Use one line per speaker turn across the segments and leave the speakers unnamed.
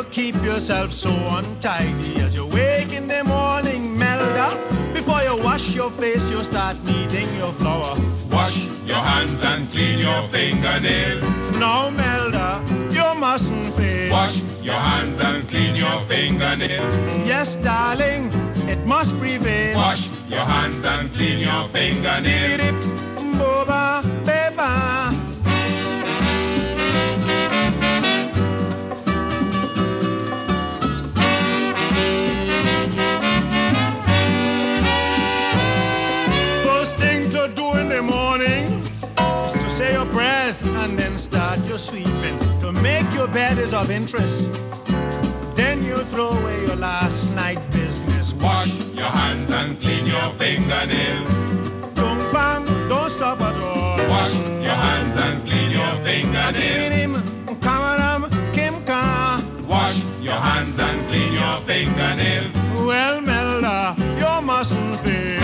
keep yourself so untidy as you wake in the morning, Melda. Before you wash your face, you start kneading your flour.
Wash your hands and clean your fingernails.
No, Melda, you mustn't fail.
Wash your hands and clean your fingernails.
Yes, darling, it must prevail.
Wash your hands and clean your fingernails.
Boba, beba. First thing to do in the morning is to say your prayers and then start your sweeping. To make your bed is of interest. Then you throw away your last night business.
Wash your hands and clean your fingernails.
Don't bang, don't stop at all.
Wash your hands and clean your fingernails. Wash your hands and clean your fingernails.
Well, Melda, you mustn't fail.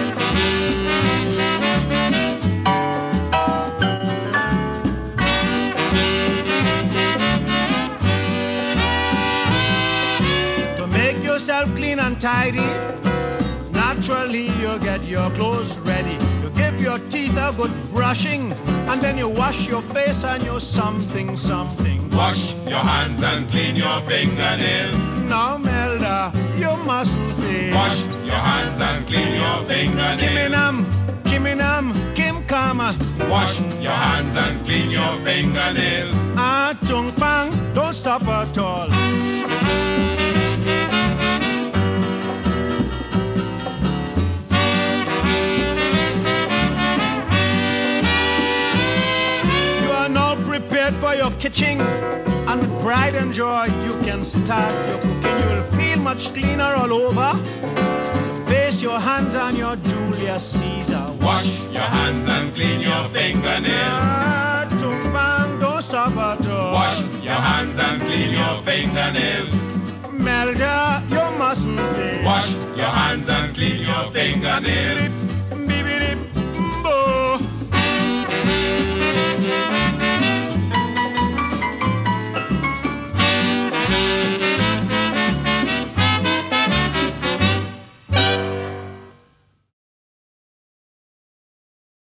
To make yourself clean and tidy, naturally you get your clothes ready. You give your teeth a good brushing, and then you wash your face and your something.
Wash your hands and clean your fingernails.
Now, Melda, you mustn't fail.
Wash your hands and clean your fingernails.
Kim Kama.
Wash your hands and clean your fingernails.
Tung pang, don't stop at all. Prepared for your kitchen, and with pride and joy you can start your cooking. You will feel much cleaner all over. Face your hands on your Julius Caesar.
Wash your hands and clean your fingernails.
Don't stop at all.
Wash your hands and clean your fingernails.
Melda, you mustn't fail.
Wash your hands and clean your fingernails.